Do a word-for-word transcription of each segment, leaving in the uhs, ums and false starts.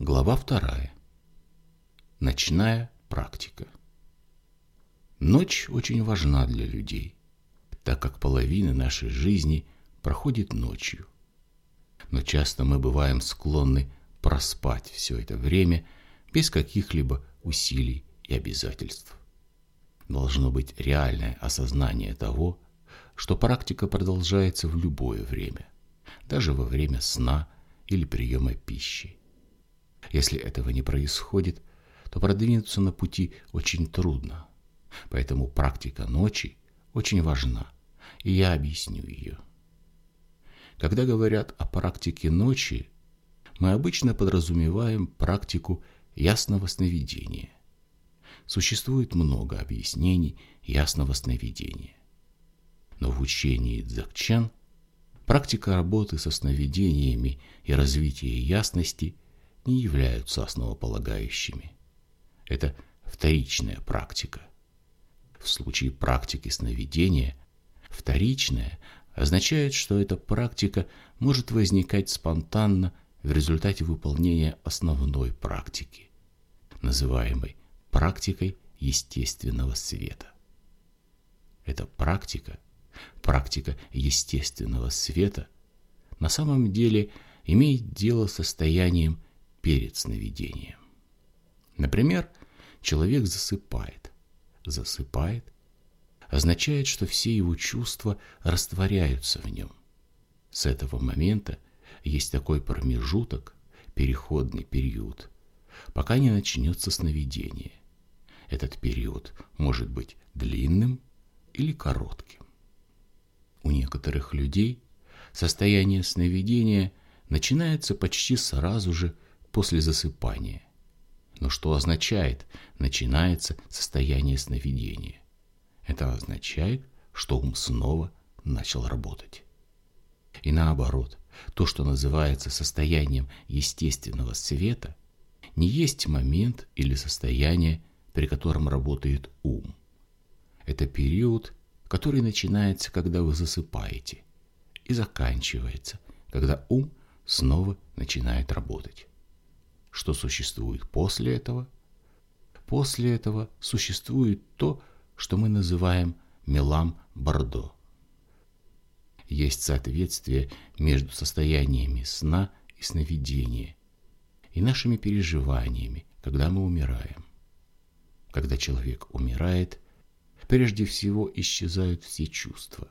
Глава вторая. Ночная практика. Ночь очень важна для людей, так как половина нашей жизни проходит ночью. Но часто мы бываем склонны проспать все это время без каких-либо усилий и обязательств. Должно быть реальное осознание того, что практика продолжается в любое время, даже во время сна или приема пищи. Если этого не происходит, то продвинуться на пути очень трудно. Поэтому практика ночи очень важна, и я объясню ее. Когда говорят о практике ночи, мы обычно подразумеваем практику ясного сновидения. Существует много объяснений ясного сновидения. Но в учении Дзогчен практика работы со сновидениями и развитие ясности не являются основополагающими. Это вторичная практика. В случае практики сновидения вторичная означает, что эта практика может возникать спонтанно в результате выполнения основной практики, называемой практикой естественного света. Эта практика, практика естественного света, на самом деле имеет дело с состоянием перед сновидением. Например, человек засыпает. Засыпает означает, что все его чувства растворяются в нем. С этого момента есть такой промежуток, переходный период, пока не начнется сновидение. Этот период может быть длинным или коротким. У некоторых людей состояние сновидения начинается почти сразу же после засыпания. Но что означает «начинается состояние сновидения»? Это означает, что ум снова начал работать. И наоборот, то, что называется состоянием естественного света, не есть момент или состояние, при котором работает ум. Это период, который начинается, когда вы засыпаете, и заканчивается, когда ум снова начинает работать. Что существует после этого? После этого существует то, что мы называем мелам бардо. Есть соответствие между состояниями сна и сновидения и нашими переживаниями, когда мы умираем. Когда человек умирает, прежде всего исчезают все чувства.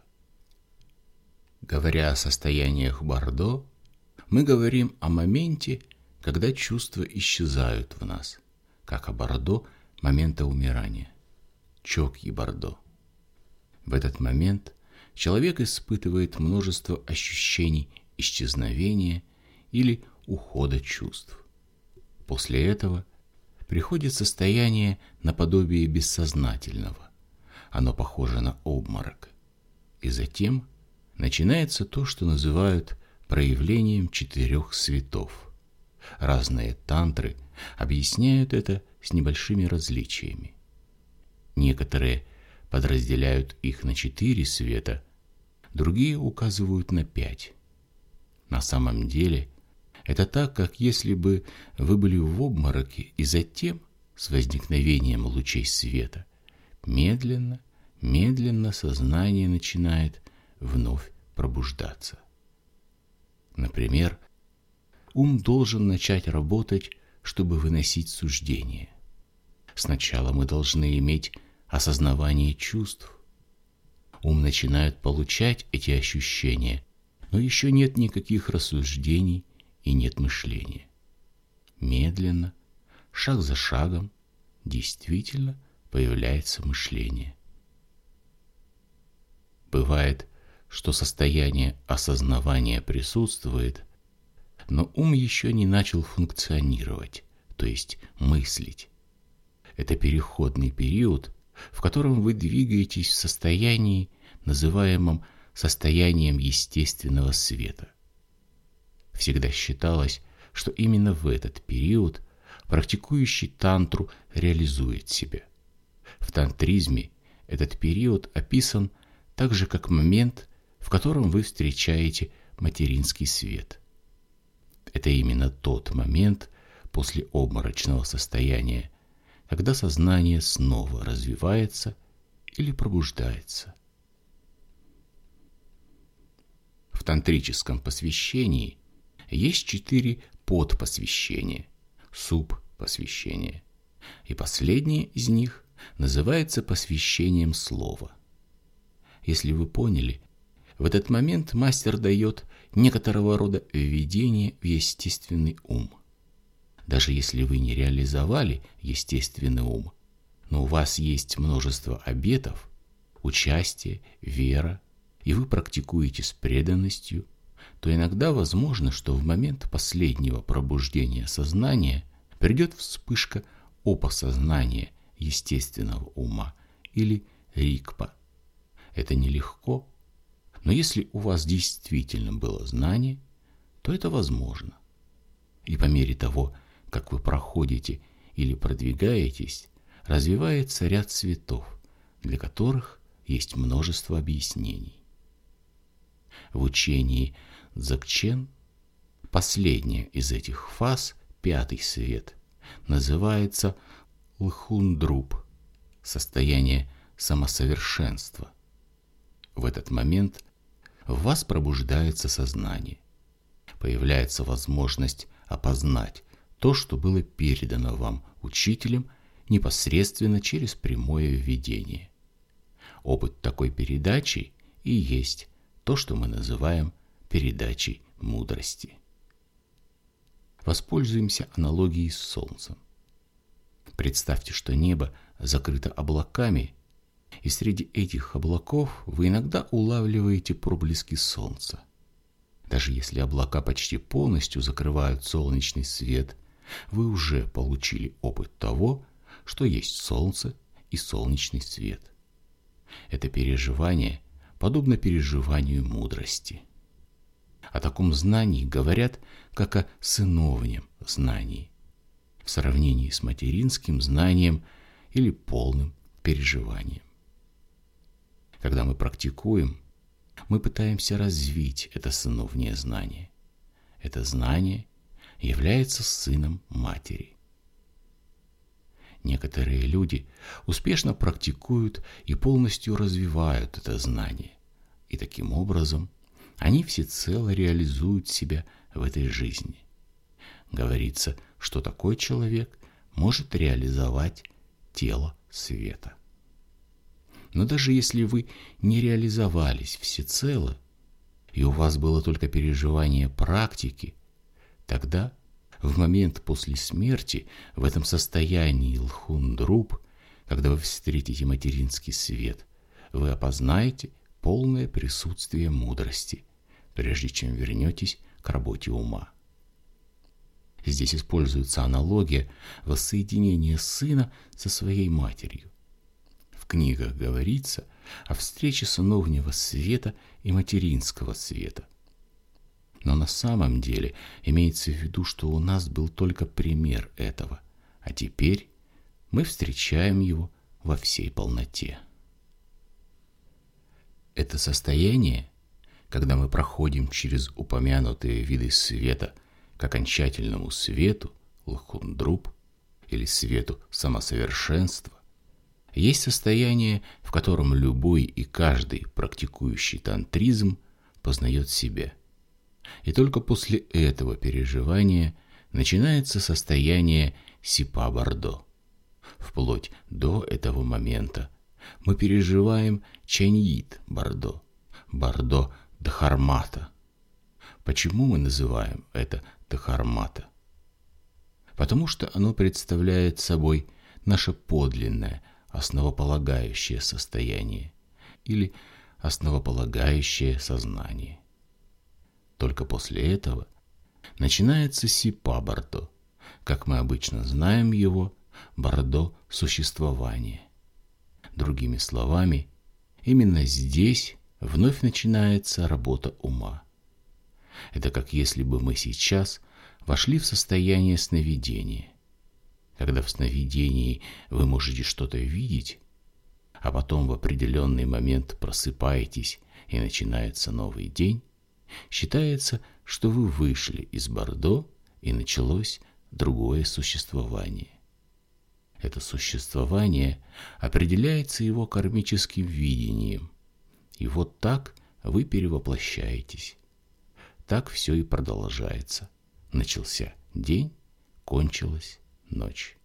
Говоря о состояниях бардо, мы говорим о моменте, когда чувства исчезают в нас, как о бардо момента умирания, чокьи бардо. В этот момент человек испытывает множество ощущений исчезновения или ухода чувств. После этого приходит состояние наподобие бессознательного. Оно похоже на обморок. И затем начинается то, что называют проявлением четырех светов. Разные тантры объясняют это с небольшими различиями. Некоторые подразделяют их на четыре света, другие указывают на пять. На самом деле, это так, как если бы вы были в обмороке, и затем, с возникновением лучей света, медленно, медленно сознание начинает вновь пробуждаться. Например, ум должен начать работать, чтобы выносить суждения. Сначала мы должны иметь осознавание чувств. Ум начинает получать эти ощущения, но еще нет никаких рассуждений и нет мышления. Медленно, шаг за шагом, действительно появляется мышление. Бывает, что состояние осознавания присутствует, но ум еще не начал функционировать, то есть мыслить. Это переходный период, в котором вы двигаетесь в состоянии, называемом состоянием естественного света. Всегда считалось, что именно в этот период практикующий тантру реализует себя. В тантризме этот период описан так же, как момент, в котором вы встречаете материнский свет. Это именно тот момент, после обморочного состояния, когда сознание снова развивается или пробуждается. В тантрическом посвящении есть четыре подпосвящения, субпосвящения, и последнее из них называется посвящением слова. Если вы поняли, в этот момент мастер дает некоторого рода введение в естественный ум. Даже если вы не реализовали естественный ум, но у вас есть множество обетов, участие, вера, и вы практикуете с преданностью, то иногда возможно, что в момент последнего пробуждения сознания придет вспышка опосознания естественного ума или рикпа. Это нелегко, но если у вас действительно было знание, то это возможно. И по мере того, как вы проходите или продвигаетесь, развивается ряд цветов, для которых есть множество объяснений. В учении Дзогчен последняя из этих фаз, пятый свет, называется Лхундруб, состояние самосовершенства. В этот момент в вас пробуждается сознание. Появляется возможность опознать то, что было передано вам учителем непосредственно через прямое введение. Опыт такой передачи и есть то, что мы называем передачей мудрости. Воспользуемся аналогией с Солнцем. Представьте, что небо закрыто облаками, и среди этих облаков вы иногда улавливаете проблески солнца. Даже если облака почти полностью закрывают солнечный свет, вы уже получили опыт того, что есть солнце и солнечный свет. Это переживание подобно переживанию мудрости. О таком знании говорят как о сыновнем знании, в сравнении с материнским знанием или полным переживанием. Когда мы практикуем, мы пытаемся развить это сыновнее знание. Это знание является сыном матери. Некоторые люди успешно практикуют и полностью развивают это знание, и таким образом они всецело реализуют себя в этой жизни. Говорится, что такой человек может реализовать тело света. Но даже если вы не реализовались всецело, и у вас было только переживание практики, тогда, в момент после смерти, в этом состоянии Лхундруб, когда вы встретите материнский свет, вы опознаете полное присутствие мудрости, прежде чем вернетесь к работе ума. Здесь используется аналогия воссоединения сына со своей матерью. В книгах говорится о встрече сыновнего света и материнского света. Но на самом деле имеется в виду, что у нас был только пример этого, а теперь мы встречаем его во всей полноте. Это состояние, когда мы проходим через упомянутые виды света к окончательному свету, Лхундруб, или свету самосовершенства, есть состояние, в котором любой и каждый практикующий тантризм познает себя. И только после этого переживания начинается состояние Сипа-Бардо. Вплоть до этого момента мы переживаем Чаньит-Бардо, Бардо Дхармата. Почему мы называем это Дхармата? Потому что оно представляет собой наше подлинное, основополагающее состояние или основополагающее сознание. Только после этого начинается Сипа-Бардо, как мы обычно знаем его, Бардо существования. Другими словами, именно здесь вновь начинается работа ума. Это как если бы мы сейчас вошли в состояние сновидения. Когда в сновидении вы можете что-то видеть, а потом в определенный момент просыпаетесь и начинается новый день, считается, что вы вышли из Бардо и началось другое существование. Это существование определяется его кармическим видением. И вот так вы перевоплощаетесь. Так все и продолжается. Начался день, кончилась ночь.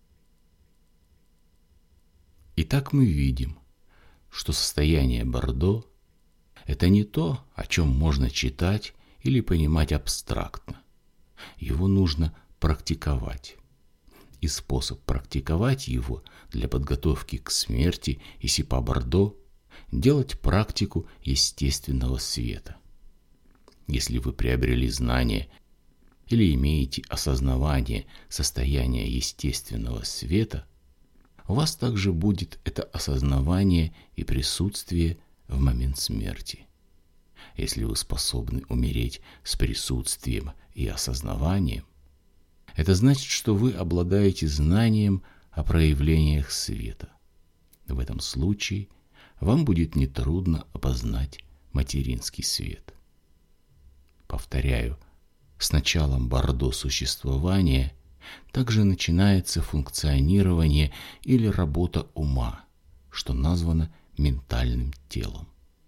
Итак, мы видим, что состояние Бордо – это не то, о чем можно читать или понимать абстрактно. Его нужно практиковать. И способ практиковать его для подготовки к смерти и Сипа Бордо – делать практику естественного света. Если вы приобрели знание или имеете осознавание состояния естественного света, у вас также будет это осознавание и присутствие в момент смерти. Если вы способны умереть с присутствием и осознаванием, это значит, что вы обладаете знанием о проявлениях света. В этом случае вам будет нетрудно опознать материнский свет. Повторяю, с началом Бордо существования также начинается функционирование или работа ума, что названо ментальным телом.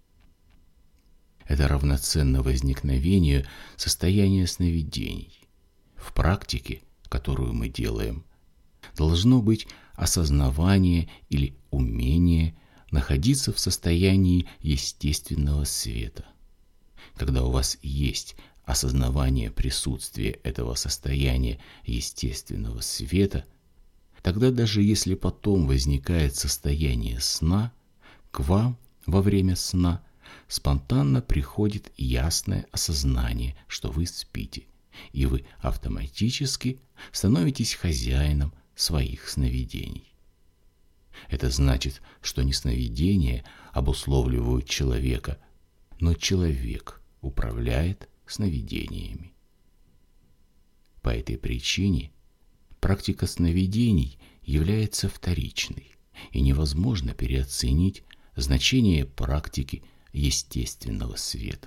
Это равноценно возникновению состояния сновидений. В практике, которую мы делаем, должно быть осознавание или умение находиться в состоянии естественного света. Когда у вас есть осознавание присутствия этого состояния естественного света, тогда даже если потом возникает состояние сна, к вам во время сна спонтанно приходит ясное осознание, что вы спите, и вы автоматически становитесь хозяином своих сновидений. Это значит, что не сновидения обусловливают человека, но человек управляет сновидениями. По этой причине практика сновидений является вторичной, и невозможно переоценить значение практики естественного света.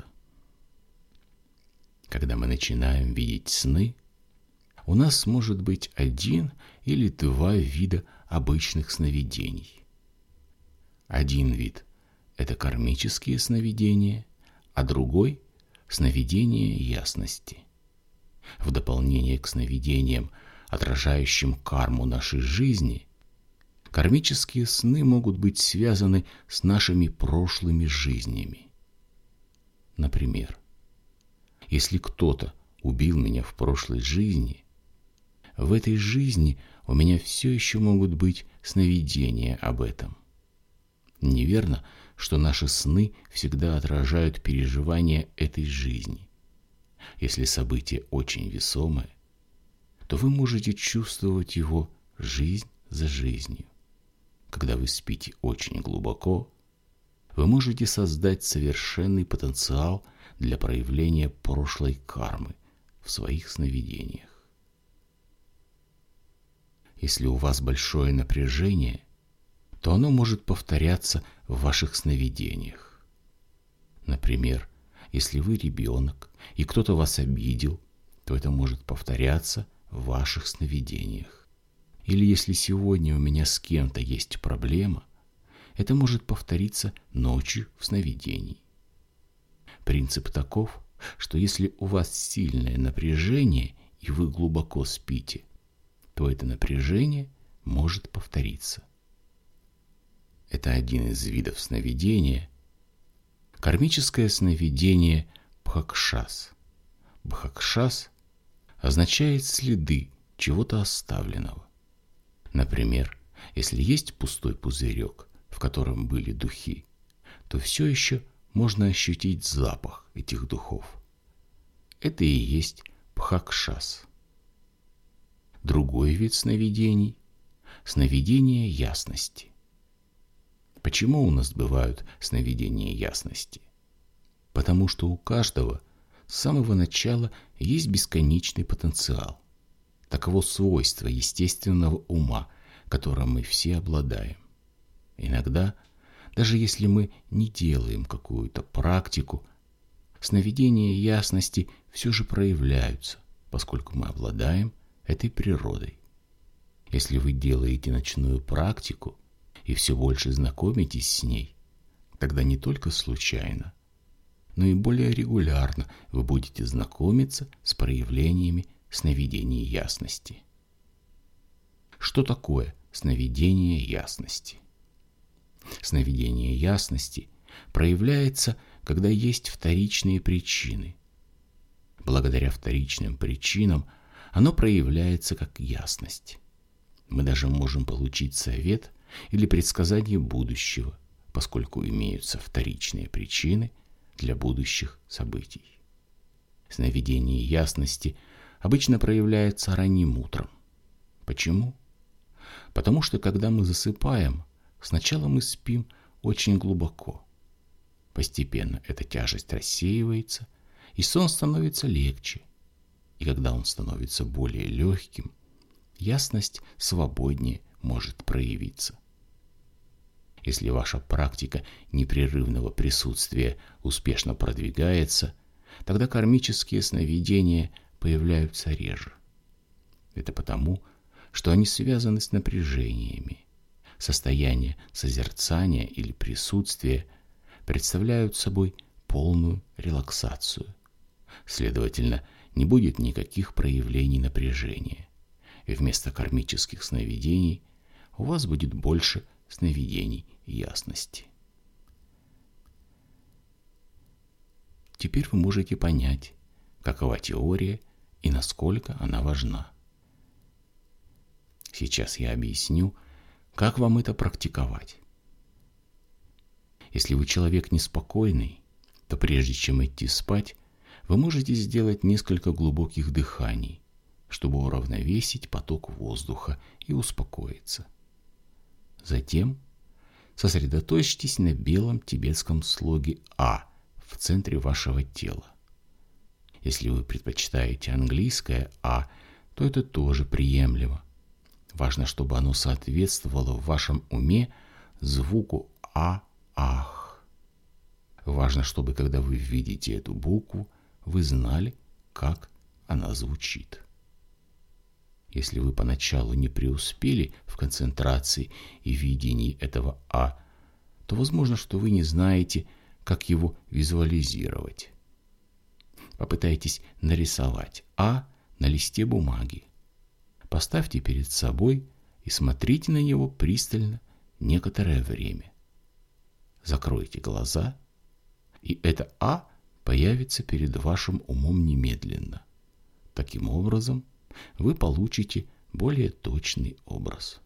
Когда мы начинаем видеть сны, у нас может быть один или два вида обычных сновидений. Один вид – это кармические сновидения, а другой – сновидения ясности. В дополнение к сновидениям, отражающим карму нашей жизни, кармические сны могут быть связаны с нашими прошлыми жизнями. Например, если кто-то убил меня в прошлой жизни, в этой жизни у меня все еще могут быть сновидения об этом. Неверно, что наши сны всегда отражают переживания этой жизни. Если событие очень весомое, то вы можете чувствовать его жизнь за жизнью. Когда вы спите очень глубоко, вы можете создать совершенный потенциал для проявления прошлой кармы в своих сновидениях. Если у вас большое напряжение, то оно может повторяться в ваших сновидениях. Например, если вы ребенок и кто-то вас обидел, то это может повторяться в ваших сновидениях. Или если сегодня у меня с кем-то есть проблема, это может повториться ночью в сновидении. Принцип таков, что если у вас сильное напряжение и вы глубоко спите, то это напряжение может повториться. Это один из видов сновидения. Кармическое сновидение Бхакшас. Бхакшас означает следы чего-то оставленного. Например, если есть пустой пузырек, в котором были духи, то все еще можно ощутить запах этих духов. Это и есть Бхакшас. Другой вид сновидений – сновидение ясности. Почему у нас бывают сновидения ясности? Потому что у каждого с самого начала есть бесконечный потенциал. Таково свойство естественного ума, которым мы все обладаем. Иногда, даже если мы не делаем какую-то практику, сновидения ясности все же проявляются, поскольку мы обладаем этой природой. Если вы делаете ночную практику и все больше знакомитесь с ней, тогда не только случайно, но и более регулярно вы будете знакомиться с проявлениями сновидений ясности. Что такое сновидение ясности? Сновидение ясности проявляется, когда есть вторичные причины. Благодаря вторичным причинам оно проявляется как ясность. Мы даже можем получить совет или предсказание будущего, поскольку имеются вторичные причины для будущих событий. Сновидение ясности обычно проявляется ранним утром. Почему? Потому что когда мы засыпаем, сначала мы спим очень глубоко. Постепенно эта тяжесть рассеивается, и сон становится легче. И когда он становится более легким, ясность свободнее может проявиться. Если ваша практика непрерывного присутствия успешно продвигается, тогда кармические сновидения появляются реже. Это потому, что они связаны с напряжениями. Состояние созерцания или присутствия представляют собой полную релаксацию. Следовательно, не будет никаких проявлений напряжения. И вместо кармических сновидений у вас будет больше сновидений ясности. Теперь вы можете понять, какова теория и насколько она важна. Сейчас я объясню, как вам это практиковать. Если вы человек неспокойный, то прежде чем идти спать, вы можете сделать несколько глубоких дыханий, чтобы уравновесить поток воздуха и успокоиться. Затем сосредоточьтесь на белом тибетском слоге А в центре вашего тела. Если вы предпочитаете английское А, то это тоже приемлемо. Важно, чтобы оно соответствовало в вашем уме звуку А-Ах. Важно, чтобы, когда вы видите эту букву, вы знали, как она звучит. Если вы поначалу не преуспели в концентрации и видении этого А, то возможно, что вы не знаете, как его визуализировать. Попытайтесь нарисовать А на листе бумаги. Поставьте перед собой и смотрите на него пристально некоторое время. Закройте глаза, и это А появится перед вашим умом немедленно. Таким образом, вы получите более точный образ.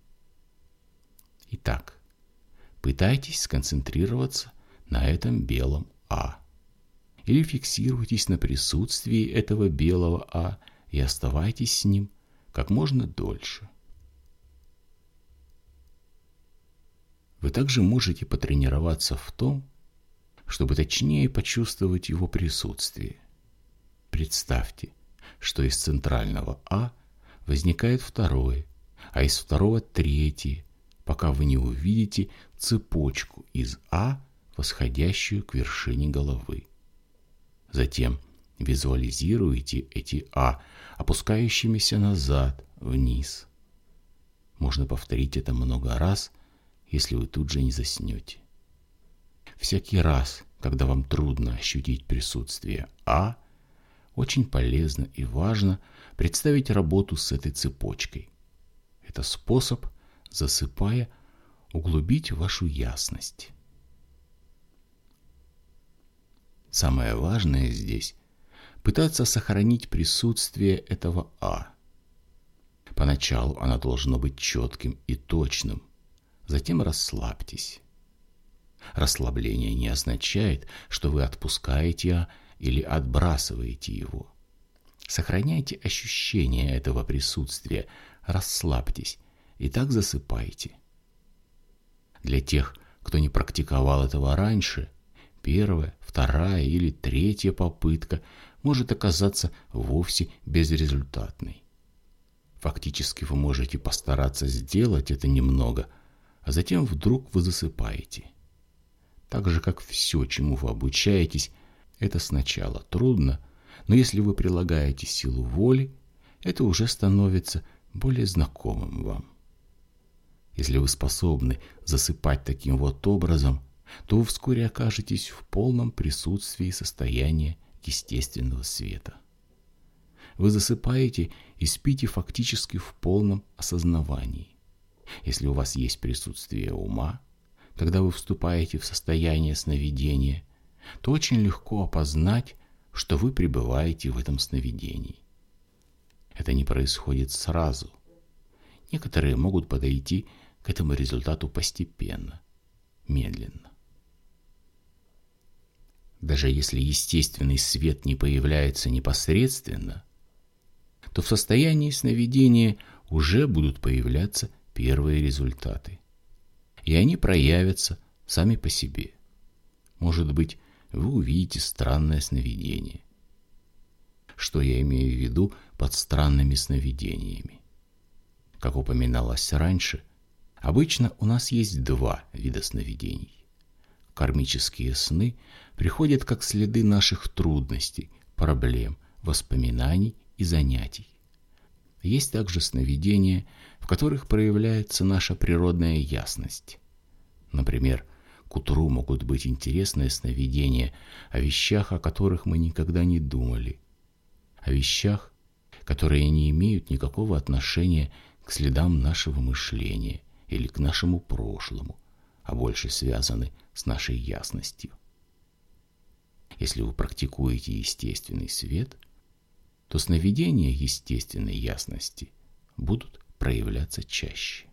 Итак, пытайтесь сконцентрироваться на этом белом А. Или фиксируйтесь на присутствии этого белого А и оставайтесь с ним как можно дольше. Вы также можете потренироваться в том, чтобы точнее почувствовать его присутствие. Представьте, что из центрального А возникает второе, а из второго третье, пока вы не увидите цепочку из А, восходящую к вершине головы. Затем визуализируйте эти А, опускающимися назад, вниз. Можно повторить это много раз, если вы тут же не заснете. Всякий раз, когда вам трудно ощутить присутствие А, очень полезно и важно представить работу с этой цепочкой. Это способ, засыпая, углубить вашу ясность. Самое важное здесь – пытаться сохранить присутствие этого А. Поначалу оно должно быть четким и точным, затем расслабьтесь. Расслабление не означает, что вы отпускаете А или отбрасываете его. Сохраняйте ощущение этого присутствия, расслабьтесь и так засыпайте. Для тех, кто не практиковал этого раньше, первая, вторая или третья попытка может оказаться вовсе безрезультатной. Фактически вы можете постараться сделать это немного, а затем вдруг вы засыпаете. Так же, как все, чему вы обучаетесь, это сначала трудно, но если вы прилагаете силу воли, это уже становится более знакомым вам. Если вы способны засыпать таким вот образом, то вы вскоре окажетесь в полном присутствии состояния естественного света. Вы засыпаете и спите фактически в полном осознавании. Если у вас есть присутствие ума, когда вы вступаете в состояние сновидения, то очень легко опознать, что вы пребываете в этом сновидении. Это не происходит сразу. Некоторые могут подойти к этому результату постепенно, медленно. Даже если естественный свет не появляется непосредственно, то в состоянии сновидения уже будут появляться первые результаты. И они проявятся сами по себе. Может быть, вы увидите странное сновидение. Что я имею в виду под странными сновидениями? Как упоминалось раньше, обычно у нас есть два вида сновидений. Кармические сны приходят как следы наших трудностей, проблем, воспоминаний и занятий. Есть также сновидения, в которых проявляется наша природная ясность. Например, к утру могут быть интересные сновидения о вещах, о которых мы никогда не думали, о вещах, которые не имеют никакого отношения к следам нашего мышления или к нашему прошлому, а больше связаны с нашей ясностью. Если вы практикуете естественный свет, то сновидения естественной ясности будут проявляться чаще.